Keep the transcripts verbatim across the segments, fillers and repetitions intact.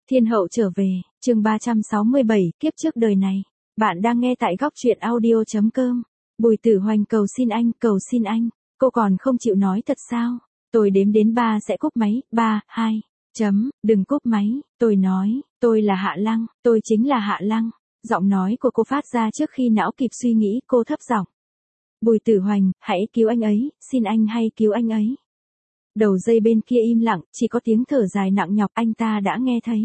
Thiên hậu trở về, chương ba trăm sáu mươi bảy, kiếp trước đời này. Bạn đang nghe tại góc truyện audio chấm com. Bùi Tử Hoành cầu xin anh, cầu xin anh. Cô còn không chịu nói thật sao? Tôi đếm đến ba sẽ cúp máy, ba, hai, chấm, đừng cúp máy. Tôi nói, tôi là Hạ Lăng, tôi chính là Hạ Lăng. Giọng nói của cô phát ra trước khi não kịp suy nghĩ, cô thấp giọng. Bùi Tử Hoành, hãy cứu anh ấy, xin anh hay cứu anh ấy. Đầu dây bên kia im lặng, chỉ có tiếng thở dài nặng nhọc anh ta đã nghe thấy.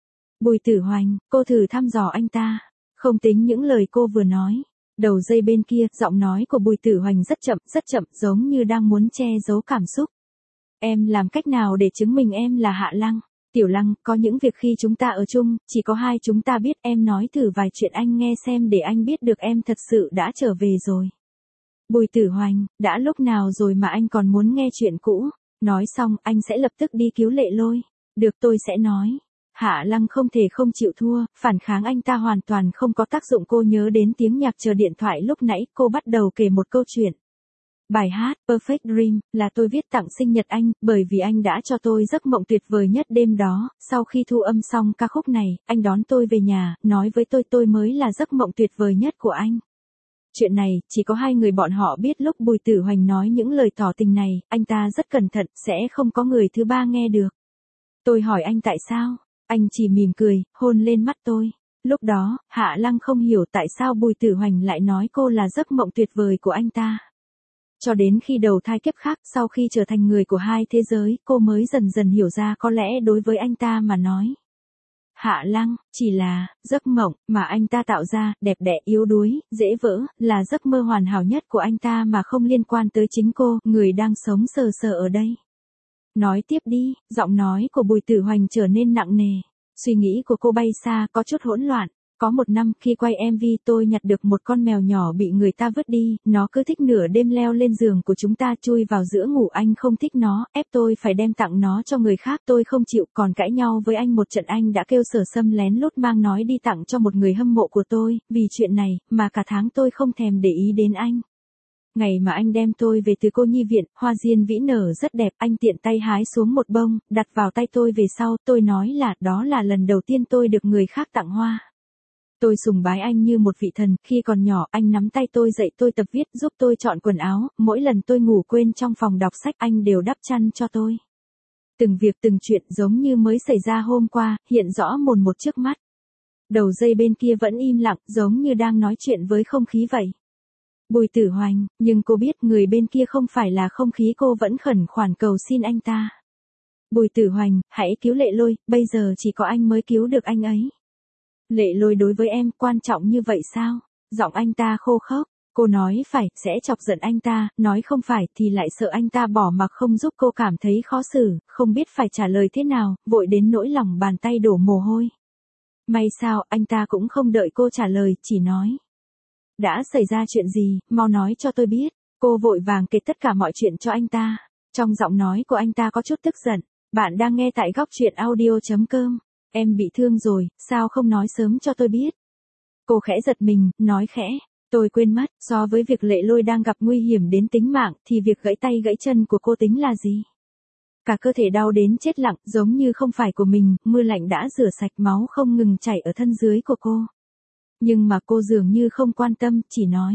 Bùi Tử Hoành, cô thử thăm dò anh ta. Không tính những lời cô vừa nói. Đầu dây bên kia, giọng nói của Bùi Tử Hoành rất chậm, rất chậm, giống như đang muốn che giấu cảm xúc. Em làm cách nào để chứng minh em là Hạ Lăng? Tiểu Lăng, có những việc khi chúng ta ở chung, chỉ có hai chúng ta biết. Em nói thử vài chuyện anh nghe xem để anh biết được em thật sự đã trở về rồi. Bùi Tử Hoành, đã lúc nào rồi mà anh còn muốn nghe chuyện cũ? Nói xong, anh sẽ lập tức đi cứu Lệ Lôi. Được, tôi sẽ nói. Hạ Lăng không thể không chịu thua, phản kháng anh ta hoàn toàn không có tác dụng. Cô nhớ đến tiếng nhạc chờ điện thoại lúc nãy, cô bắt đầu kể một câu chuyện. Bài hát Perfect Dream là tôi viết tặng sinh nhật anh, bởi vì anh đã cho tôi giấc mộng tuyệt vời nhất đêm đó. Sau khi thu âm xong ca khúc này, anh đón tôi về nhà, nói với tôi tôi mới là giấc mộng tuyệt vời nhất của anh. Chuyện này, chỉ có hai người bọn họ biết. Lúc Bùi Tử Hoành nói những lời tỏ tình này, anh ta rất cẩn thận, sẽ không có người thứ ba nghe được. Tôi hỏi anh tại sao, anh chỉ mỉm cười, hôn lên mắt tôi. Lúc đó, Hạ Lăng không hiểu tại sao Bùi Tử Hoành lại nói cô là giấc mộng tuyệt vời của anh ta. Cho đến khi đầu thai kiếp khác, sau khi trở thành người của hai thế giới, cô mới dần dần hiểu ra có lẽ đối với anh ta mà nói. Hạ Lăng, chỉ là, giấc mộng, mà anh ta tạo ra, đẹp đẽ, yếu đuối, dễ vỡ, là giấc mơ hoàn hảo nhất của anh ta mà không liên quan tới chính cô, người đang sống sờ sờ ở đây. Nói tiếp đi, giọng nói của Bùi Tử Hoành trở nên nặng nề. Suy nghĩ của cô bay xa, có chút hỗn loạn. Có một năm, khi quay em vê tôi nhặt được một con mèo nhỏ bị người ta vứt đi, nó cứ thích nửa đêm leo lên giường của chúng ta chui vào giữa ngủ. Anh không thích nó, ép tôi phải đem tặng nó cho người khác. Tôi không chịu, còn cãi nhau với anh một trận. Anh đã kêu Sở Sâm lén lút mang nói đi tặng cho một người hâm mộ của tôi. Vì chuyện này, mà cả tháng tôi không thèm để ý đến anh. Ngày mà anh đem tôi về từ cô nhi viện, hoa diên vĩ nở rất đẹp. Anh tiện tay hái xuống một bông, đặt vào tay tôi về sau. Tôi nói là, đó là lần đầu tiên tôi được người khác tặng hoa. Tôi sùng bái anh như một vị thần. Khi còn nhỏ, anh nắm tay tôi dạy tôi tập viết, giúp tôi chọn quần áo. Mỗi lần tôi ngủ quên trong phòng đọc sách, anh đều đắp chăn cho tôi. Từng việc từng chuyện giống như mới xảy ra hôm qua, hiện rõ mồn một trước mắt. Đầu dây bên kia vẫn im lặng, giống như đang nói chuyện với không khí vậy. Bùi Tử Hoành, nhưng cô biết người bên kia không phải là không khí. Cô vẫn khẩn khoản cầu xin anh ta. Bùi Tử Hoành, hãy cứu Lệ Lôi, bây giờ chỉ có anh mới cứu được anh ấy. Lệ Lôi đối với em quan trọng như vậy sao? Giọng anh ta khô khốc. Cô nói phải, sẽ chọc giận anh ta, nói không phải thì lại sợ anh ta bỏ mặc không giúp. Cô cảm thấy khó xử, không biết phải trả lời thế nào, vội đến nỗi lòng bàn tay đổ mồ hôi. May sao, anh ta cũng không đợi cô trả lời, chỉ nói. Đã xảy ra chuyện gì, mau nói cho tôi biết. Cô vội vàng kể tất cả mọi chuyện cho anh ta. Trong giọng nói của anh ta có chút tức giận. Bạn đang nghe tại góc truyện audio chấm com. Em bị thương rồi, sao không nói sớm cho tôi biết? Cô khẽ giật mình, nói khẽ. Tôi quên mất, so với việc Lệ Lôi đang gặp nguy hiểm đến tính mạng, thì việc gãy tay gãy chân của cô tính là gì? Cả cơ thể đau đến chết lặng, giống như không phải của mình. Mưa lạnh đã rửa sạch, máu không ngừng chảy ở thân dưới của cô. Nhưng mà cô dường như không quan tâm, chỉ nói.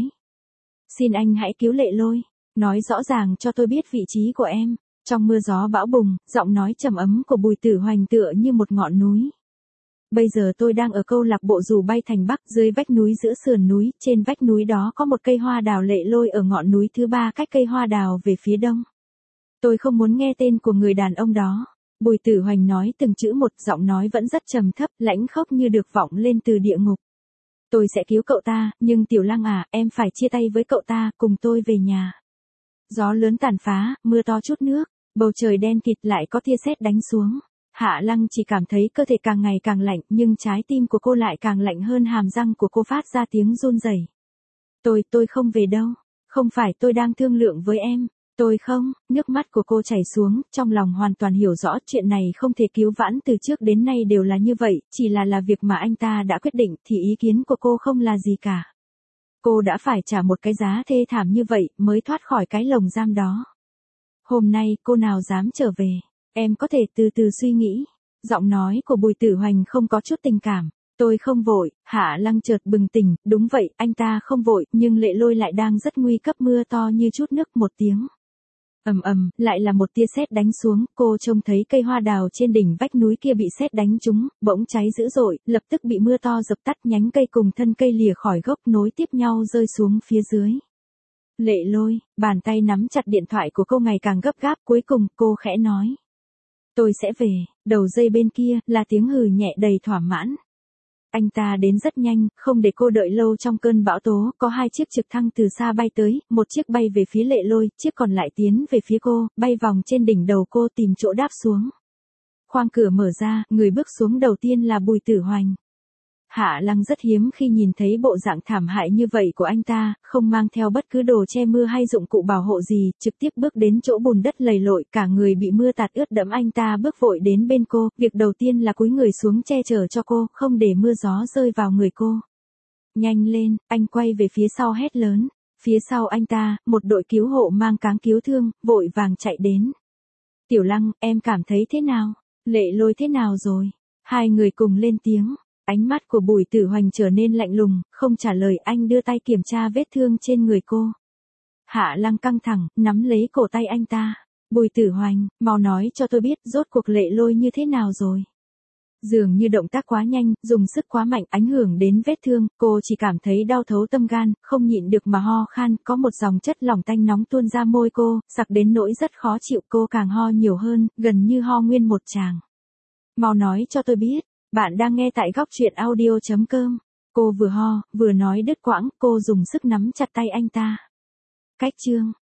Xin anh hãy cứu Lệ Lôi. Nói rõ ràng cho tôi biết vị trí của em. Trong mưa gió bão bùng, giọng nói trầm ấm của Bùi Tử Hoành tựa như một ngọn núi. Bây giờ tôi đang ở câu lạc bộ Dù Bay Thành Bắc, dưới vách núi giữa sườn núi. Trên vách núi đó có một cây hoa đào. Lệ Lôi ở ngọn núi thứ ba cách cây hoa đào về phía đông. Tôi không muốn nghe tên của người đàn ông đó. Bùi Tử Hoành nói từng chữ một, giọng nói vẫn rất trầm thấp, lãnh khốc như được vọng lên từ địa ngục. Tôi sẽ cứu cậu ta, nhưng Tiểu Lăng à, em phải chia tay với cậu ta, cùng tôi về nhà. Gió lớn tàn phá, mưa to chút nước, bầu trời đen kịt, lại có tia sét đánh xuống. Hạ Lăng chỉ cảm thấy cơ thể càng ngày càng lạnh, nhưng trái tim của cô lại càng lạnh hơn. Hàm răng của cô phát ra tiếng run rẩy. Tôi, tôi không về đâu. Không phải tôi đang thương lượng với em. Tôi không, nước mắt của cô chảy xuống, trong lòng hoàn toàn hiểu rõ chuyện này không thể cứu vãn. Từ trước đến nay đều là như vậy, chỉ là là việc mà anh ta đã quyết định thì ý kiến của cô không là gì cả. Cô đã phải trả một cái giá thê thảm như vậy mới thoát khỏi cái lồng giam đó. Hôm nay cô nào dám trở về, em có thể từ từ suy nghĩ. Giọng nói của Bùi Tử Hoành không có chút tình cảm. Tôi không vội. Hạ Lăng chợt bừng tỉnh, đúng vậy, anh ta không vội, nhưng Lệ Lôi lại đang rất nguy cấp, mưa to như chút nước, một tiếng. Ầm ầm, lại là một tia sét đánh xuống, cô trông thấy cây hoa đào trên đỉnh vách núi kia bị sét đánh trúng, bỗng cháy dữ dội, lập tức bị mưa to dập tắt, nhánh cây cùng thân cây lìa khỏi gốc nối tiếp nhau rơi xuống phía dưới. Lệ Lôi, bàn tay nắm chặt điện thoại của cô ngày càng gấp gáp, cuối cùng cô khẽ nói. Tôi sẽ về. Đầu dây bên kia là tiếng hừ nhẹ đầy thỏa mãn. Anh ta đến rất nhanh, không để cô đợi lâu. Trong cơn bão tố, có hai chiếc trực thăng từ xa bay tới, một chiếc bay về phía Lệ Lôi, chiếc còn lại tiến về phía cô, bay vòng trên đỉnh đầu cô tìm chỗ đáp xuống. Khoang cửa mở ra, người bước xuống đầu tiên là Bùi Tử Hoành. Hạ Lăng rất hiếm khi nhìn thấy bộ dạng thảm hại như vậy của anh ta, không mang theo bất cứ đồ che mưa hay dụng cụ bảo hộ gì, trực tiếp bước đến chỗ bùn đất lầy lội, cả người bị mưa tạt ướt đẫm. Anh ta bước vội đến bên cô, việc đầu tiên là cúi người xuống che chở cho cô, không để mưa gió rơi vào người cô. Nhanh lên, anh quay về phía sau hét lớn. Phía sau anh ta, một đội cứu hộ mang cáng cứu thương, vội vàng chạy đến. Tiểu Lăng, em cảm thấy thế nào? Lệ Lôi thế nào rồi? Hai người cùng lên tiếng. Ánh mắt của Bùi Tử Hoành trở nên lạnh lùng, không trả lời. Anh đưa tay kiểm tra vết thương trên người cô. Hạ Lăng căng thẳng, nắm lấy cổ tay anh ta. Bùi Tử Hoành, mau nói cho tôi biết, rốt cuộc Lệ Lôi như thế nào rồi? Dường như động tác quá nhanh, dùng sức quá mạnh, ảnh hưởng đến vết thương, cô chỉ cảm thấy đau thấu tâm gan, không nhịn được mà ho khan, có một dòng chất lỏng tanh nóng tuôn ra môi cô, sặc đến nỗi rất khó chịu. Cô càng ho nhiều hơn, gần như ho nguyên một tràng. Mau nói cho tôi biết. Bạn đang nghe tại góc truyện audio chấm com. Cô vừa ho, vừa nói đứt quãng, cô dùng sức nắm chặt tay anh ta. Cách chương.